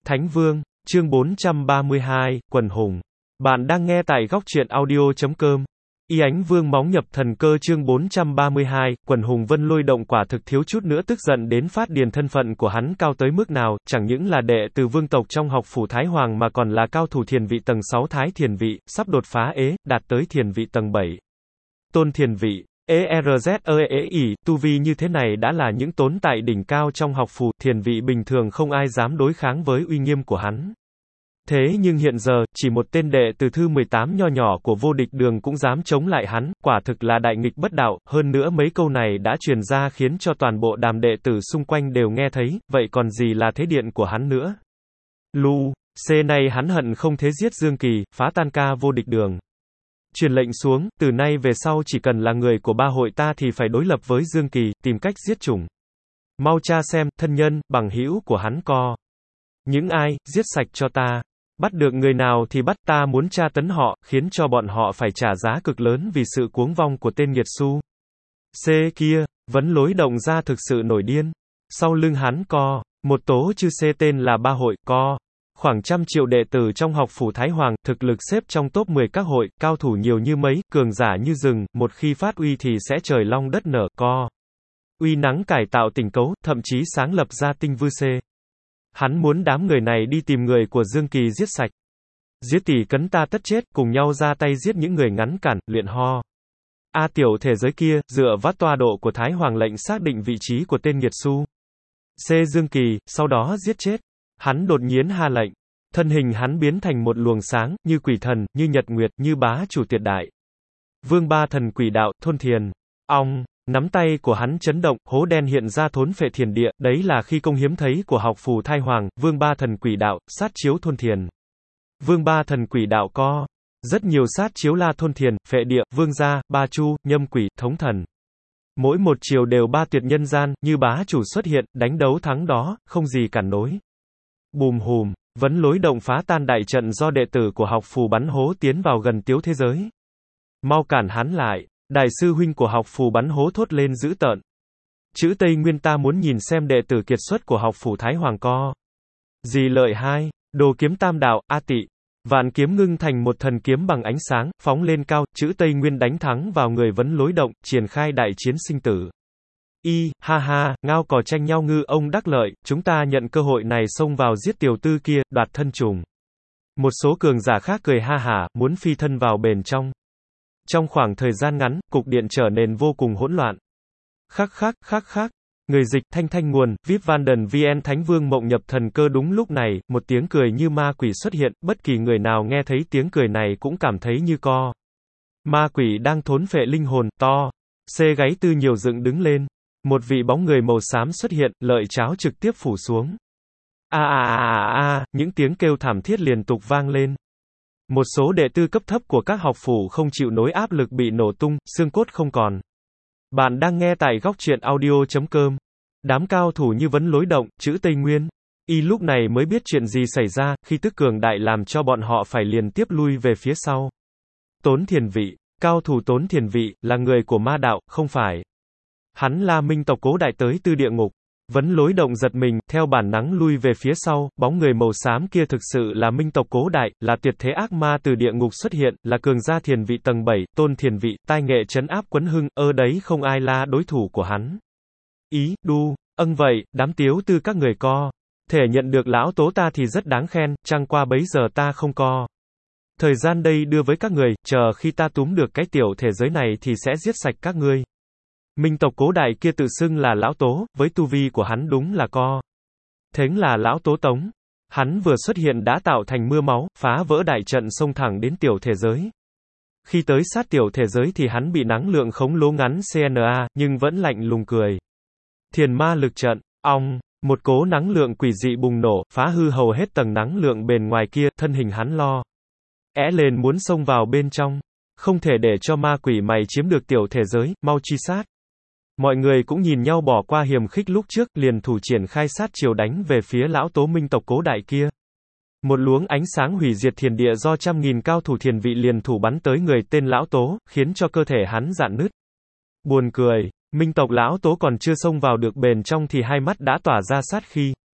Thánh Vương, chương 432, Quần hùng. Bạn đang nghe tại góc truyện audio.com. Y Ánh Vương móng nhập thần cơ chương 432, Quần hùng Vân Lôi Động quả thực thiếu chút nữa tức giận đến phát điên. Thân phận của hắn cao tới mức nào, chẳng những là đệ tử vương tộc trong học phủ Thái Hoàng mà còn là cao thủ thiền vị tầng 6 Thái Thiền vị, sắp đột phá đạt tới thiền vị tầng 7. Tôn Thiền vị. ERZEEI, tu vi như thế này đã là những tồn tại đỉnh cao trong học phủ, thiền vị bình thường không ai dám đối kháng với uy nghiêm của hắn. Thế nhưng hiện giờ, chỉ một tên đệ tử thứ 18 nho nhỏ của vô địch đường cũng dám chống lại hắn, quả thực là đại nghịch bất đạo, hơn nữa mấy câu này đã truyền ra khiến cho toàn bộ đám đệ tử xung quanh đều nghe thấy, vậy còn gì là thế điện của hắn nữa. Này hắn hận không thế giết Dương Kỳ, phá tan ca vô địch đường. Truyền lệnh xuống, từ nay về sau chỉ cần là người của ba hội ta thì phải đối lập với Dương Kỳ, tìm cách giết chủng. Mau tra xem, thân nhân, bằng hữu của hắn có những ai, giết sạch cho ta. Bắt được người nào thì bắt, ta muốn tra tấn họ, khiến cho bọn họ phải trả giá cực lớn vì sự cuống vong của tên nghiệt xu. Kia, Vấn Lối Động ra thực sự nổi điên. Sau lưng hắn có một tố chư tên là ba hội, có khoảng 100 triệu đệ tử trong học phủ Thái Hoàng, thực lực xếp trong top 10 các hội, cao thủ nhiều như mấy, cường giả như rừng, một khi phát uy thì sẽ trời long đất nở, có uy nắng cải tạo tình cấu, thậm chí sáng lập ra tinh vư C. Hắn muốn đám người này đi tìm người của Dương Kỳ giết sạch. Giết tỷ cấn ta tất chết, cùng nhau ra tay giết những người ngắn cản, luyện ho. Tiểu thể giới kia, dựa vắt toa độ của Thái Hoàng lệnh xác định vị trí của tên nghiệt xu Dương Kỳ, sau đó giết chết. Hắn đột nhiên hạ lệnh. Thân hình hắn biến thành một luồng sáng, như quỷ thần, như nhật nguyệt, như bá chủ tuyệt đại. Vương ba thần quỷ đạo, thôn thiền. Nắm tay của hắn chấn động, hố đen hiện ra thốn phệ thiền địa, đấy là khi công hiếm thấy của học phủ Thái Hoàng, vương ba thần quỷ đạo, sát chiếu thôn thiền. Vương ba thần quỷ đạo có rất nhiều sát chiếu la thôn thiền, phệ địa, vương gia, ba chu, nhâm quỷ, thống thần. Mỗi một chiều đều ba tuyệt nhân gian, như bá chủ xuất hiện, đánh đấu thắng đó, không gì cản nổi. Bùm hùm, Vấn Lối Động phá tan đại trận do đệ tử của học phủ bắn hố tiến vào gần tiếu thế giới. Mau cản hắn lại. Đại sư huynh của học phủ bắn hố thốt lên dữ tợn. Chữ Tây Nguyên ta muốn nhìn xem đệ tử kiệt xuất của học phủ Thái Hoàng có gì lợi hai. Đồ kiếm tam đạo, A Tị. Vạn kiếm ngưng thành một thần kiếm bằng ánh sáng, phóng lên cao, chữ Tây Nguyên đánh thắng vào người Vấn Lối Động, triển khai đại chiến sinh tử. Ngao cò tranh nhau ngư ông đắc lợi, chúng ta nhận cơ hội này xông vào giết tiểu tư kia, đoạt thân trùng. Một số cường giả khác cười ha hả, muốn phi thân vào bền trong. Trong khoảng thời gian ngắn, cục điện trở nên vô cùng hỗn loạn. Khắc. Người dịch, thanh nguồn, VIP Vanden VN Thánh Vương mộng nhập thần cơ đúng lúc này, một tiếng cười như ma quỷ xuất hiện, bất kỳ người nào nghe thấy tiếng cười này cũng cảm thấy như co. Ma quỷ đang thốn phệ linh hồn, to. Gáy tư nhiều dựng đứng lên. Một vị bóng người màu xám xuất hiện, lợi cháo trực tiếp phủ xuống. Những tiếng kêu thảm thiết liên tục vang lên. Một số đệ tử cấp thấp của các học phủ không chịu nổi áp lực bị nổ tung, xương cốt không còn. Bạn đang nghe tại góc truyện audio.com. Đám cao thủ như Vấn Lối Động, chữ Tây Nguyên. Lúc này mới biết chuyện gì xảy ra, khi tức cường đại làm cho bọn họ phải liền tiếp lui về phía sau. Tốn Thiền vị. Cao thủ Tốn Thiền vị, là người của ma đạo, không phải. Hắn là minh tộc Cố Đại tới từ địa ngục. Vấn Lối Động giật mình, theo bản năng lui về phía sau, bóng người màu xám kia thực sự là minh tộc Cố Đại, là tuyệt thế ác ma từ địa ngục xuất hiện, là cường gia thiền vị tầng 7, tôn thiền vị, tai nghệ trấn áp quấn hưng, đấy không ai là đối thủ của hắn. Vậy, đám tiếu tư các người co thể nhận được lão tố ta thì rất đáng khen, chẳng qua bấy giờ ta không co thời gian đây đưa với các người, chờ khi ta túm được cái tiểu thể giới này thì sẽ giết sạch các ngươi. Minh tộc Cố Đại kia tự xưng là lão tố, với tu vi của hắn đúng là co thánh là lão tố tống. Hắn vừa xuất hiện đã tạo thành mưa máu, phá vỡ đại trận xông thẳng đến tiểu thể giới. Khi tới sát tiểu thể giới thì hắn bị năng lượng khống lố ngắn CNA, nhưng vẫn lạnh lùng cười. Thiền ma lực trận, một cỗ năng lượng quỷ dị bùng nổ, phá hư hầu hết tầng năng lượng bền ngoài kia, thân hình hắn lo lên muốn xông vào bên trong. Không thể để cho ma quỷ mày chiếm được tiểu thể giới, mau truy sát. Mọi người cũng nhìn nhau bỏ qua hiềm khích lúc trước, liền thủ triển khai sát chiều đánh về phía lão tố minh tộc Cố Đại kia. Một luống ánh sáng hủy diệt thiền địa do 100.000 cao thủ thiền vị liền thủ bắn tới người tên lão tố, khiến cho cơ thể hắn rạn nứt. Buồn cười, minh tộc lão tố còn chưa xông vào được bền trong thì hai mắt đã tỏa ra sát khí.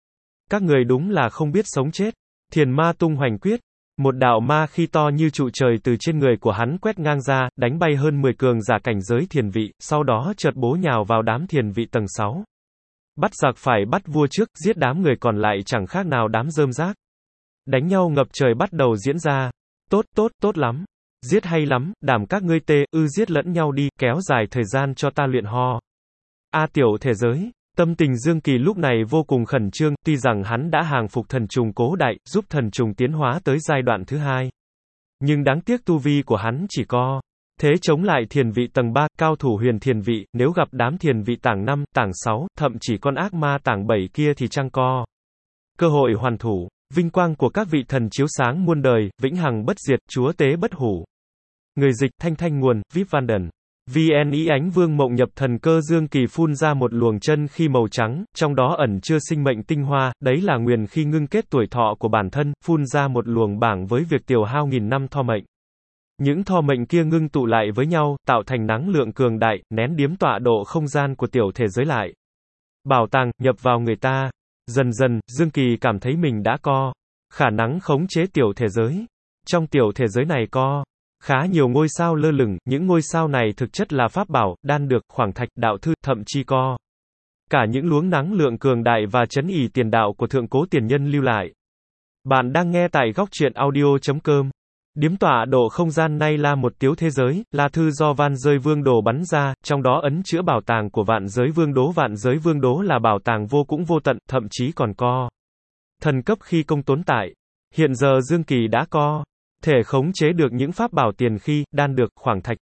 Các người đúng là không biết sống chết. Thiền ma tung hoành quyết. Một đạo ma khi to như trụ trời từ trên người của hắn quét ngang ra, đánh bay hơn 10 cường giả cảnh giới thiền vị, sau đó chợt bố nhào vào đám thiền vị tầng 6. Bắt giặc phải bắt vua trước, giết đám người còn lại chẳng khác nào đám rơm rác. Đánh nhau ngập trời bắt đầu diễn ra. Tốt lắm. Giết hay lắm, đảm các ngươi giết lẫn nhau đi, kéo dài thời gian cho ta luyện ho. Tiểu thế giới. Tâm tình Dương Kỳ lúc này vô cùng khẩn trương, tuy rằng hắn đã hàng phục thần trùng cố đại, giúp thần trùng tiến hóa tới giai đoạn thứ 2. Nhưng đáng tiếc tu vi của hắn chỉ có thế chống lại thiền vị tầng 3, cao thủ huyền thiền vị, nếu gặp đám thiền vị tảng 5, tảng 6, thậm chỉ con ác ma tảng 7 kia thì chăng có cơ hội hoàn thủ. Vinh quang của các vị thần chiếu sáng muôn đời, vĩnh hằng bất diệt, chúa tế bất hủ. Người dịch, Thanh nguồn, Vip Vanden. VN Ý Ánh Vương Mộng Nhập Thần Cơ. Dương Kỳ phun ra một luồng chân khí màu trắng, trong đó ẩn chứa sinh mệnh tinh hoa, đấy là nguyền khí ngưng kết tuổi thọ của bản thân, phun ra một luồng bảng với việc tiêu hao 1000 năm tho mệnh. Những tho mệnh kia ngưng tụ lại với nhau, tạo thành năng lượng cường đại, nén điếm tọa độ không gian của tiểu thể giới lại. Bảo tàng, nhập vào người ta. Dần dần, Dương Kỳ cảm thấy mình đã có khả năng khống chế tiểu thể giới. Trong tiểu thể giới này có khá nhiều ngôi sao lơ lửng, những ngôi sao này thực chất là pháp bảo, đan dược, khoảng thạch, đạo thư, thậm chí có cả những luống năng lượng cường đại và trấn ỷ tiền đạo của thượng cố tiền nhân lưu lại. Bạn đang nghe tại góc truyện audio.com. Điếm tọa độ không gian nay là một tiểu thế giới, là thư do Van Giới Vương Đồ bắn ra, trong đó ẩn chứa bảo tàng của Vạn Giới Vương Đố. Vạn Giới Vương Đố là bảo tàng vô cùng vô tận, thậm chí còn có thần cấp khi công tồn tại. Hiện giờ Dương Kỳ đã có thể khống chế được những pháp bảo tiền khí, đan dược, khoảng thạch,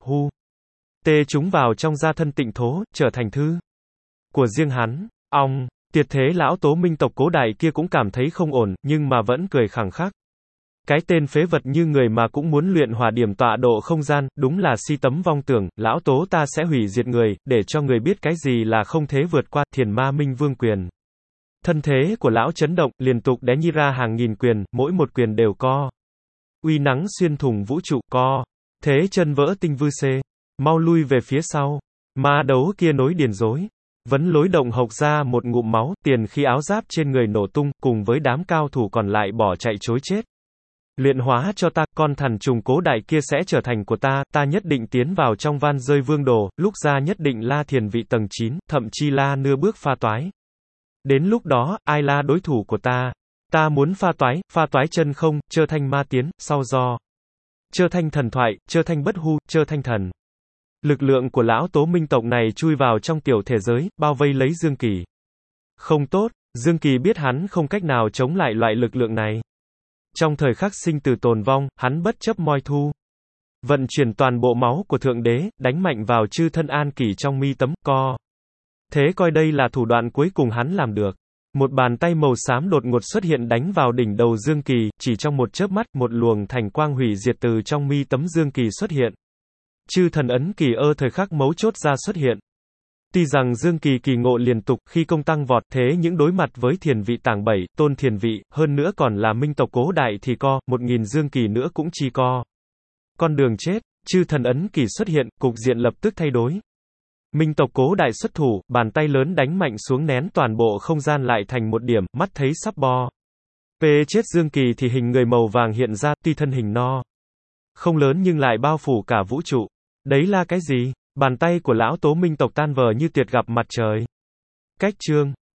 tê chúng vào trong gia thân tịnh thố, trở thành thứ của riêng hắn. Tiệt thế lão tố minh tộc cố đại kia cũng cảm thấy không ổn, nhưng mà vẫn cười khẳng khắc. Cái tên phế vật như người mà cũng muốn luyện hỏa điểm tọa độ không gian, đúng là si tấm vong tưởng, lão tố ta sẽ hủy diệt người, để cho người biết cái gì là không thế vượt qua. Thiền ma minh vương quyền. Thân thế của lão chấn động, liên tục đé nhi ra hàng nghìn quyền, mỗi một quyền đều có uy nắng xuyên thủng vũ trụ, có thế chân vỡ tinh vư xê. Mau lui về phía sau. Ma đấu kia nối điền rối. Vấn lối động hộc ra một ngụm máu, tiền khi áo giáp trên người nổ tung, cùng với đám cao thủ còn lại bỏ chạy trối chết. Luyện hóa cho ta, con thần trùng cố đại kia sẽ trở thành của ta, ta nhất định tiến vào trong Van Giới Vương Đồ, lúc ra nhất định la thiền vị tầng 9, thậm chi la nưa bước pha toái. Đến lúc đó, ai là đối thủ của ta? Ta muốn pha toái chân không, chơ thanh ma tiến, sau do chơ thanh thần thoại, chơ thanh bất hu, chơ thanh thần. Lực lượng của lão tố minh tộc này chui vào trong tiểu thể giới, bao vây lấy Dương Kỳ. Không tốt, Dương Kỳ biết hắn không cách nào chống lại loại lực lượng này. Trong thời khắc sinh tử tồn vong, hắn bất chấp moi thu. Vận chuyển toàn bộ máu của Thượng Đế, đánh mạnh vào chư thân an kỷ trong mi tấm, co. Thế coi đây là thủ đoạn cuối cùng hắn làm được. Một bàn tay màu xám đột ngột xuất hiện đánh vào đỉnh đầu Dương Kỳ, chỉ trong một chớp mắt, một luồng thành quang hủy diệt từ trong mi tấm Dương Kỳ xuất hiện. Chư thần ấn kỳ thời khắc mấu chốt ra xuất hiện. Tuy rằng Dương Kỳ kỳ ngộ liên tục khi công tăng vọt, thế những đối mặt với thiền vị tảng 7, tôn thiền vị, hơn nữa còn là minh tộc cố đại thì co, 1000 Dương Kỳ nữa cũng chỉ co. Con đường chết, chư thần ấn kỳ xuất hiện, cục diện lập tức thay đổi. Minh tộc cố đại xuất thủ, bàn tay lớn đánh mạnh xuống nén toàn bộ không gian lại thành một điểm, mắt thấy sắp bo. Chết Dương Kỳ thì hình người màu vàng hiện ra, tuy thân hình no không lớn nhưng lại bao phủ cả vũ trụ. Đấy là cái gì? Bàn tay của lão tố minh tộc tan vỡ như tuyệt gặp mặt trời. Cách chương